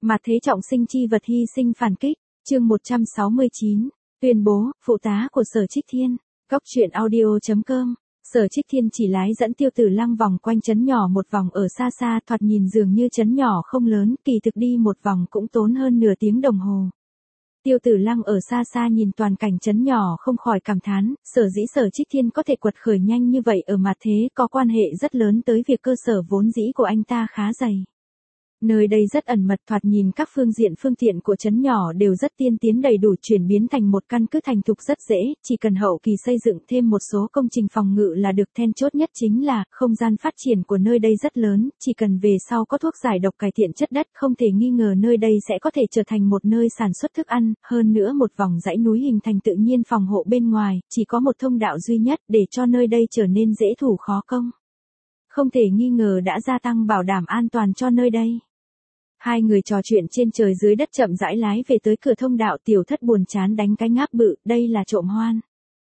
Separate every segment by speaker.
Speaker 1: Mà thế trọng sinh chi vật hy sinh phản kích, chương 169, tuyên bố, phụ tá của Sở Trích Thiên, góc truyện audio.com. Sở Trích Thiên chỉ lái dẫn Tiêu Tử Lăng vòng quanh trấn nhỏ một vòng ở xa xa, thoạt nhìn dường như trấn nhỏ không lớn, kỳ thực đi một vòng cũng tốn hơn nửa tiếng đồng hồ. Tiêu Tử Lăng ở xa xa nhìn toàn cảnh trấn nhỏ không khỏi cảm thán, sở dĩ Sở Trích Thiên có thể quật khởi nhanh như vậy ở mặt thế có quan hệ rất lớn tới việc cơ sở vốn dĩ của anh ta khá dày. Nơi đây rất ẩn mật, thoạt nhìn các phương tiện của trấn nhỏ đều rất tiên tiến, đầy đủ chuyển biến thành một căn cứ thành thục rất dễ, chỉ cần hậu kỳ xây dựng thêm một số công trình phòng ngự là được. Then chốt nhất chính là, không gian phát triển của nơi đây rất lớn, chỉ cần về sau có thuốc giải độc cải thiện chất đất, không thể nghi ngờ nơi đây sẽ có thể trở thành một nơi sản xuất thức ăn, hơn nữa một vòng dãy núi hình thành tự nhiên phòng hộ bên ngoài, chỉ có một thông đạo duy nhất để cho nơi đây trở nên dễ thủ khó công. Không thể nghi ngờ đã gia tăng bảo đảm an toàn cho nơi đây. Hai người trò chuyện trên trời dưới đất chậm rãi lái về tới cửa thông đạo. Tiểu Thất buồn chán đánh cái ngáp bự, đây là trộm hoan.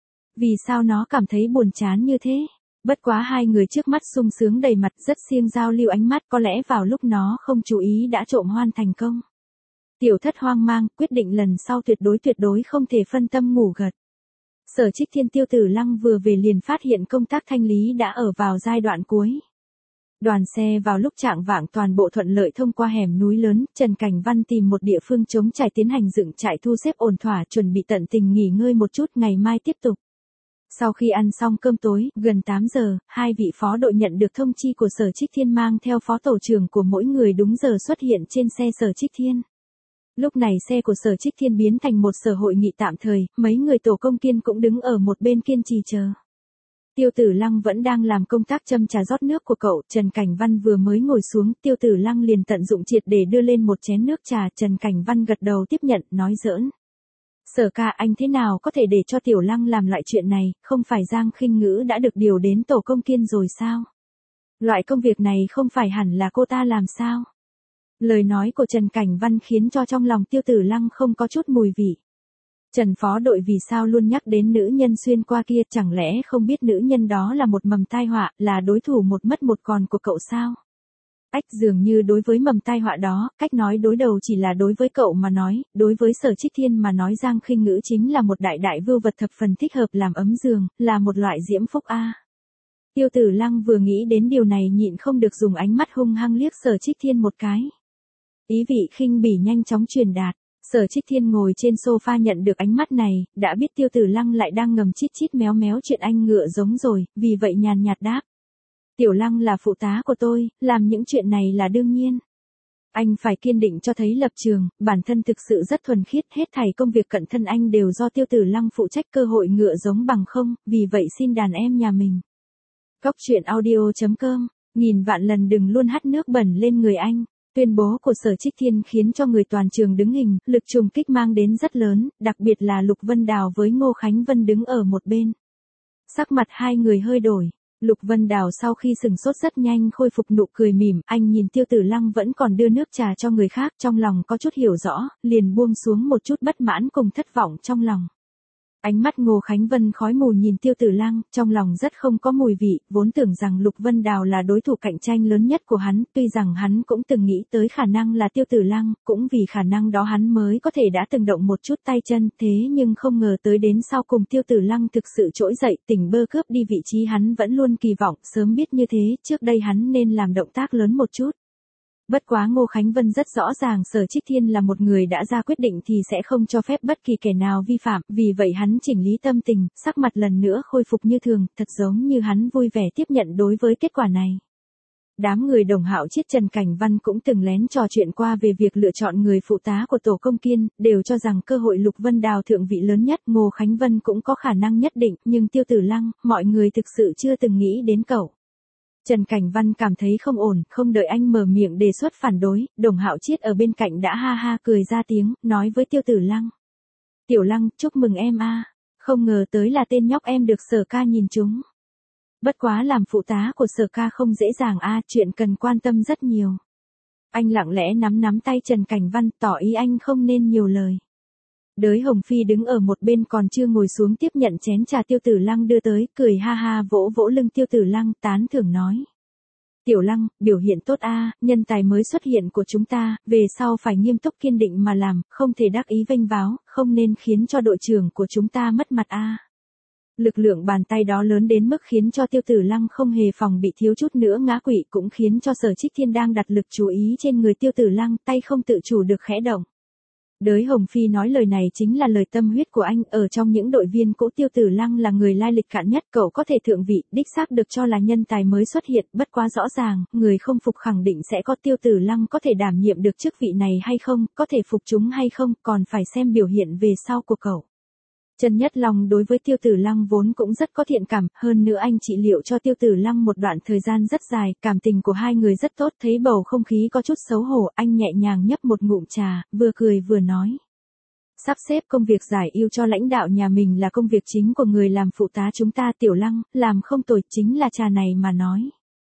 Speaker 1: Vì sao nó cảm thấy buồn chán như thế? Bất quá hai người trước mắt sung sướng đầy mặt, rất siêng giao lưu ánh mắt, có lẽ vào lúc nó không chú ý đã trộm hoan thành công. Tiểu Thất hoang mang, quyết định lần sau tuyệt đối không thể phân tâm ngủ gật. Sở Trích Thiên Tiêu Tử Lăng vừa về liền phát hiện công tác thanh lý đã ở vào giai đoạn cuối. Đoàn xe vào lúc chạng vạng toàn bộ thuận lợi thông qua hẻm núi lớn, Trần Cảnh Văn tìm một địa phương trống trải tiến hành dựng trại thu xếp ổn thỏa, chuẩn bị tận tình nghỉ ngơi một chút, ngày mai tiếp tục. Sau khi ăn xong cơm tối, gần 8 giờ, hai vị phó đội nhận được thông chi của Sở Trích Thiên mang theo phó tổ trưởng của mỗi người đúng giờ xuất hiện trên xe Sở Trích Thiên. Lúc này xe của Sở Trích Thiên biến thành một sở hội nghị tạm thời, mấy người tổ công kiên cũng đứng ở một bên kiên trì chờ. Tiêu Tử Lăng vẫn đang làm công tác châm trà rót nước của cậu, Trần Cảnh Văn vừa mới ngồi xuống, Tiêu Tử Lăng liền tận dụng triệt để đưa lên một chén nước trà, Trần Cảnh Văn gật đầu tiếp nhận, nói giỡn. Sở ca, anh thế nào có thể để cho Tiểu Lăng làm loại chuyện này, không phải Giang Khinh Ngữ đã được điều đến tổ công kiên rồi sao? Loại công việc này không phải hẳn là cô ta làm sao? Lời nói của Trần Cảnh Văn khiến cho trong lòng Tiêu Tử Lăng không có chút mùi vị. Trần phó đội vì sao luôn nhắc đến nữ nhân xuyên qua kia, chẳng lẽ không biết nữ nhân đó là một mầm tai họa, là đối thủ một mất một còn của cậu sao? Dường như đối với mầm tai họa đó, cách nói đối đầu chỉ là đối với cậu mà nói, đối với Sở Trích Thiên mà nói Giang Khinh Ngữ chính là một đại vưu vật thập phần thích hợp làm ấm giường, là một loại diễm phúc a. Tiêu Tử Lăng vừa nghĩ đến điều này nhịn không được dùng ánh mắt hung hăng liếc Sở Trích Thiên một cái. Ý vị khinh bỉ nhanh chóng truyền đạt. Sở Trích Thiên ngồi trên sofa nhận được ánh mắt này, đã biết Tiêu Tử Lăng lại đang ngầm chít méo chuyện anh ngựa giống rồi, vì vậy nhàn nhạt đáp. Tiểu Lăng là phụ tá của tôi, làm những chuyện này là đương nhiên. Anh phải kiên định cho thấy lập trường, bản thân thực sự rất thuần khiết, hết thảy công việc cận thân anh đều do Tiêu Tử Lăng phụ trách, cơ hội ngựa giống bằng không, vì vậy xin đàn em nhà mình. Góc truyện audio.com, nghìn vạn lần đừng luôn hắt nước bẩn lên người anh. Tuyên bố của Sở Trích Thiên khiến cho người toàn trường đứng hình, lực trùng kích mang đến rất lớn, đặc biệt là Lục Vân Đào với Ngô Khánh Vân đứng ở một bên. Sắc mặt hai người hơi đổi, Lục Vân Đào sau khi sừng sốt rất nhanh khôi phục nụ cười mỉm, anh nhìn Tiêu Tử Lăng vẫn còn đưa nước trà cho người khác, trong lòng có chút hiểu rõ, liền buông xuống một chút bất mãn cùng thất vọng trong lòng. Ánh mắt Ngô Khánh Vân khói mù nhìn Tiêu Tử Lăng, trong lòng rất không có mùi vị, vốn tưởng rằng Lục Vân Đào là đối thủ cạnh tranh lớn nhất của hắn, tuy rằng hắn cũng từng nghĩ tới khả năng là Tiêu Tử Lăng, cũng vì khả năng đó hắn mới có thể đã từng động một chút tay chân, thế nhưng không ngờ tới đến sau cùng Tiêu Tử Lăng thực sự trỗi dậy, tỉnh bơ cướp đi vị trí hắn vẫn luôn kỳ vọng, sớm biết như thế, trước đây hắn nên làm động tác lớn một chút. Bất quá Ngô Khánh Vân rất rõ ràng Sở Trích Thiên là một người đã ra quyết định thì sẽ không cho phép bất kỳ kẻ nào vi phạm, vì vậy hắn chỉnh lý tâm tình, sắc mặt lần nữa khôi phục như thường, thật giống như hắn vui vẻ tiếp nhận đối với kết quả này. Đám người Đồng Hạo Chiết Trần Cảnh Văn cũng từng lén trò chuyện qua về việc lựa chọn người phụ tá của tổ công kiên, đều cho rằng cơ hội Lục Vân Đào thượng vị lớn nhất, Ngô Khánh Vân cũng có khả năng nhất định, nhưng Tiêu Tử Lăng, mọi người thực sự chưa từng nghĩ đến cậu. Trần Cảnh Văn cảm thấy không ổn, không đợi anh mở miệng đề xuất phản đối, Đồng Hạo Chiết ở bên cạnh đã ha ha cười ra tiếng, nói với Tiêu Tử Lăng. Tiểu Lăng, chúc mừng em a, không ngờ tới là tên nhóc em được Sở ca nhìn trúng. Bất quá làm phụ tá của Sở ca không dễ dàng a, chuyện cần quan tâm rất nhiều. Anh lặng lẽ nắm tay Trần Cảnh Văn, tỏ ý anh không nên nhiều lời. Đới Hồng Phi đứng ở một bên còn chưa ngồi xuống tiếp nhận chén trà Tiêu Tử Lăng đưa tới, cười ha ha vỗ lưng Tiêu Tử Lăng, tán thưởng nói. Tiểu Lăng, biểu hiện tốt a, nhân tài mới xuất hiện của chúng ta, về sau phải nghiêm túc kiên định mà làm, không thể đắc ý vênh váo, không nên khiến cho đội trưởng của chúng ta mất mặt a. Lực lượng bàn tay đó lớn đến mức khiến cho Tiêu Tử Lăng không hề phòng bị, thiếu chút nữa ngã quỵ, cũng khiến cho Sở Trích Thiên đang đặt lực chú ý trên người Tiêu Tử Lăng, tay không tự chủ được khẽ động. Đới Hồng Phi nói lời này chính là lời tâm huyết của anh, ở trong những đội viên cũ Tiêu Tử Lăng là người lai lịch cạn nhất, cậu có thể thượng vị, đích xác được cho là nhân tài mới xuất hiện, bất quá rõ ràng, người không phục khẳng định sẽ có Tiêu Tử Lăng có thể đảm nhiệm được chức vị này hay không, có thể phục chúng hay không, còn phải xem biểu hiện về sau của cậu. Trần Nhất Long đối với Tiêu Tử Lăng vốn cũng rất có thiện cảm, hơn nữa anh trị liệu cho Tiêu Tử Lăng một đoạn thời gian rất dài, cảm tình của hai người rất tốt, thấy bầu không khí có chút xấu hổ, anh nhẹ nhàng nhấp một ngụm trà, vừa cười vừa nói. Sắp xếp công việc giải ưu cho lãnh đạo nhà mình là công việc chính của người làm phụ tá chúng ta. Tiểu Lăng, làm không tồi, chính là trà này mà nói.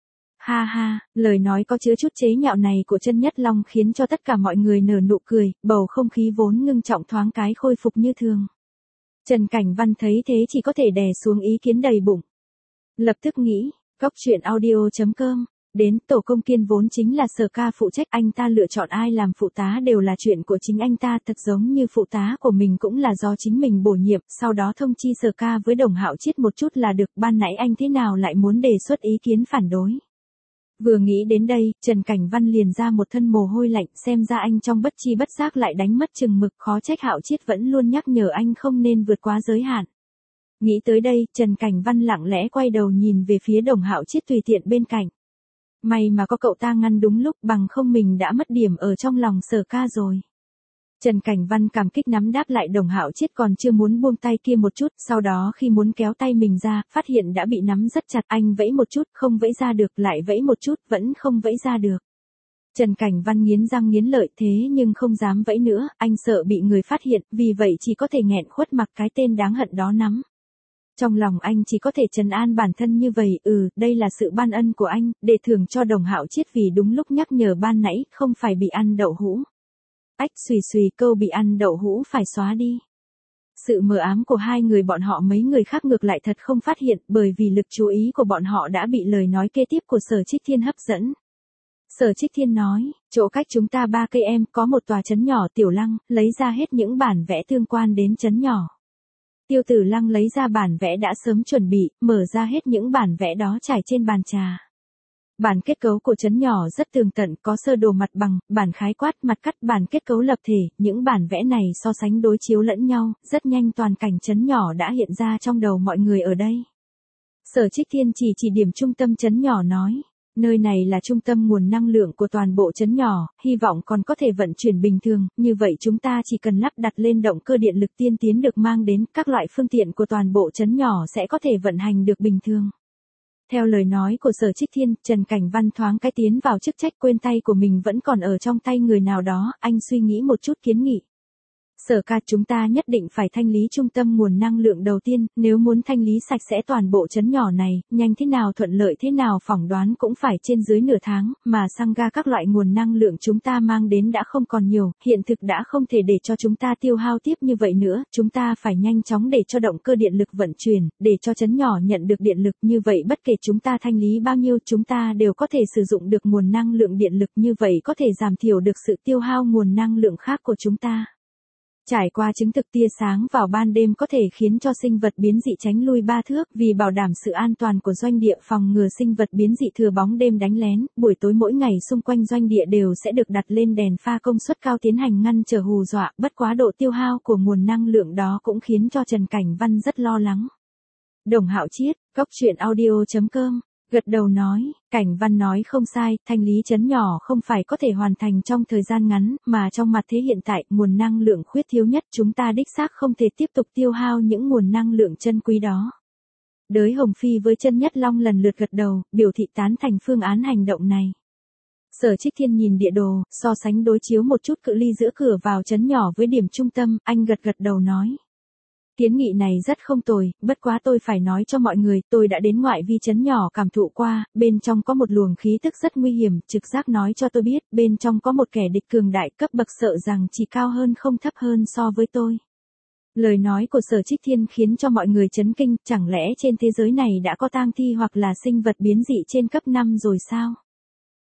Speaker 1: Ha ha, lời nói có chứa chút chế nhạo này của Trần Nhất Long khiến cho tất cả mọi người nở nụ cười, bầu không khí vốn ngưng trọng thoáng cái khôi phục như thường. Trần Cảnh Văn thấy thế chỉ có thể đè xuống ý kiến đầy bụng. Lập tức nghĩ, Cóc Truyện Audio.com, đến Tổ Công Kiên vốn chính là Sở Ca phụ trách, anh ta lựa chọn ai làm phụ tá đều là chuyện của chính anh ta, thật giống như phụ tá của mình cũng là do chính mình bổ nhiệm, sau đó thông chi Sở Ca với Đồng Hạo Chiết một chút là được, ban nãy anh thế nào lại muốn đề xuất ý kiến phản đối. Vừa nghĩ đến đây, Trần Cảnh Văn liền ra một thân mồ hôi lạnh, xem ra anh trong bất chi bất giác lại đánh mất chừng mực, khó trách Hạo Chiết vẫn luôn nhắc nhở anh không nên vượt quá giới hạn. Nghĩ tới đây, Trần Cảnh Văn lặng lẽ quay đầu nhìn về phía Đồng Hạo Chiết tùy tiện bên cạnh. May mà có cậu ta ngăn đúng lúc, bằng không mình đã mất điểm ở trong lòng Sở Ca rồi. Trần Cảnh Văn cảm kích nắm đáp lại. Đồng Hạo Chiết còn chưa muốn buông tay kia một chút, sau đó khi muốn kéo tay mình ra, phát hiện đã bị nắm rất chặt, anh vẫy một chút, không vẫy ra được, lại vẫy một chút, vẫn không vẫy ra được. Trần Cảnh Văn nghiến răng nghiến lợi, thế nhưng không dám vẫy nữa, anh sợ bị người phát hiện, vì vậy chỉ có thể nghẹn khuất mặc cái tên đáng hận đó nắm. Trong lòng anh chỉ có thể trấn an bản thân như vậy, đây là sự ban ân của anh, để thưởng cho Đồng Hạo Chiết vì đúng lúc nhắc nhở ban nãy, không phải bị ăn đậu hũ. Ách, xùy xùy, câu bị ăn đậu hũ phải xóa đi. Sự mờ ám của hai người bọn họ mấy người khác ngược lại thật không phát hiện, bởi vì lực chú ý của bọn họ đã bị lời nói kế tiếp của Sở Trích Thiên hấp dẫn. Sở Trích Thiên nói, chỗ cách chúng ta 3 cây em có một tòa trấn nhỏ. Tiểu Lăng, lấy ra hết những bản vẽ tương quan đến trấn nhỏ. Tiêu Tử Lăng lấy ra bản vẽ đã sớm chuẩn bị, mở ra hết những bản vẽ đó trải trên bàn trà. Bản kết cấu của trấn nhỏ rất tường tận, có sơ đồ mặt bằng, bản khái quát, mặt cắt, bản kết cấu lập thể, những bản vẽ này so sánh đối chiếu lẫn nhau, rất nhanh toàn cảnh trấn nhỏ đã hiện ra trong đầu mọi người ở đây. Sở Trích Thiên chỉ điểm trung tâm trấn nhỏ nói, nơi này là trung tâm nguồn năng lượng của toàn bộ trấn nhỏ, hy vọng còn có thể vận chuyển bình thường, như vậy chúng ta chỉ cần lắp đặt lên động cơ điện lực tiên tiến được mang đến, các loại phương tiện của toàn bộ trấn nhỏ sẽ có thể vận hành được bình thường. Theo lời nói của Sở Trích Thiên, Trần Cảnh Văn thoáng cái tiến vào chức trách, quên tay của mình vẫn còn ở trong tay người nào đó, anh suy nghĩ một chút kiến nghị. Sở Ca, chúng ta nhất định phải thanh lý trung tâm nguồn năng lượng đầu tiên, nếu muốn thanh lý sạch sẽ toàn bộ trấn nhỏ này, nhanh thế nào thuận lợi thế nào phỏng đoán cũng phải trên dưới nửa tháng, mà xăng ga các loại nguồn năng lượng chúng ta mang đến đã không còn nhiều, hiện thực đã không thể để cho chúng ta tiêu hao tiếp như vậy nữa, chúng ta phải nhanh chóng để cho động cơ điện lực vận chuyển, để cho trấn nhỏ nhận được điện lực, như vậy bất kể chúng ta thanh lý bao nhiêu chúng ta đều có thể sử dụng được nguồn năng lượng điện lực, như vậy có thể giảm thiểu được sự tiêu hao nguồn năng lượng khác của chúng ta. Trải qua chứng thực tia sáng vào ban đêm có thể khiến cho sinh vật biến dị tránh lui 3 thước, vì bảo đảm sự an toàn của doanh địa, phòng ngừa sinh vật biến dị thừa bóng đêm đánh lén, buổi tối mỗi ngày xung quanh doanh địa đều sẽ được đặt lên đèn pha công suất cao tiến hành ngăn trở hù dọa, bất quá độ tiêu hao của nguồn năng lượng đó cũng khiến cho Trần Cảnh Văn rất lo lắng. Đồng Hạo Chiết, Cóc Truyện Audio.com, gật đầu nói, Cảnh Văn nói không sai, thanh lý trấn nhỏ không phải có thể hoàn thành trong thời gian ngắn, mà trong mặt thế hiện tại, nguồn năng lượng khuyết thiếu nhất, chúng ta đích xác không thể tiếp tục tiêu hao những nguồn năng lượng chân quý đó. Đới Hồng Phi với Trần Nhất Long lần lượt gật đầu, biểu thị tán thành phương án hành động này. Sở Trích Thiên nhìn địa đồ, so sánh đối chiếu một chút cự ly giữa cửa vào trấn nhỏ với điểm trung tâm, anh gật đầu nói. Kiến nghị này rất không tồi, bất quá tôi phải nói cho mọi người, tôi đã đến ngoại vi trấn nhỏ cảm thụ qua, bên trong có một luồng khí tức rất nguy hiểm, trực giác nói cho tôi biết, bên trong có một kẻ địch cường đại, cấp bậc sợ rằng chỉ cao hơn không thấp hơn so với tôi. Lời nói của Sở Trích Thiên khiến cho mọi người chấn kinh, chẳng lẽ trên thế giới này đã có tang thi hoặc là sinh vật biến dị trên cấp 5 rồi sao?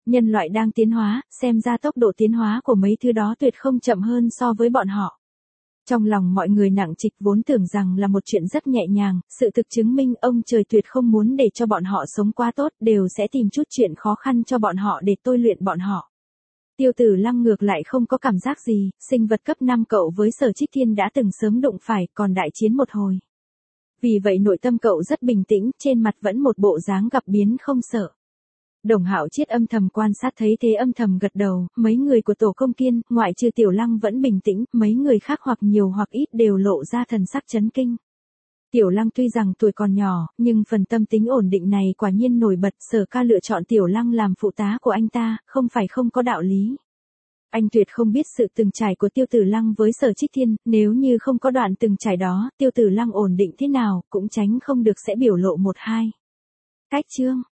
Speaker 1: Nhân loại đang tiến hóa, xem ra tốc độ tiến hóa của mấy thứ đó tuyệt không chậm hơn so với bọn họ. Trong lòng mọi người nặng trịch vốn tưởng rằng là một chuyện rất nhẹ nhàng, sự thực chứng minh ông trời tuyệt không muốn để cho bọn họ sống quá tốt, đều sẽ tìm chút chuyện khó khăn cho bọn họ để tôi luyện bọn họ. Tiêu Tử Lăng ngược lại không có cảm giác gì, sinh vật cấp 5 cậu với Sở Trích Thiên đã từng sớm đụng phải, còn đại chiến một hồi. Vì vậy nội tâm cậu rất bình tĩnh, trên mặt vẫn một bộ dáng gặp biến không sợ. Đồng Hạo Chiết âm thầm quan sát thấy thế âm thầm gật đầu, mấy người của tổ công kiên, ngoại trừ Tiểu Lăng vẫn bình tĩnh, mấy người khác hoặc nhiều hoặc ít đều lộ ra thần sắc chấn kinh. Tiểu Lăng tuy rằng tuổi còn nhỏ, nhưng phần tâm tính ổn định này quả nhiên nổi bật. Sở Ca lựa chọn Tiểu Lăng làm phụ tá của anh ta, không phải không có đạo lý. Anh tuyệt không biết sự từng trải của Tiêu Tử Lăng với Sở Trích Thiên, nếu như không có đoạn từng trải đó, Tiêu Tử Lăng ổn định thế nào, cũng tránh không được sẽ biểu lộ một hai. Cách chương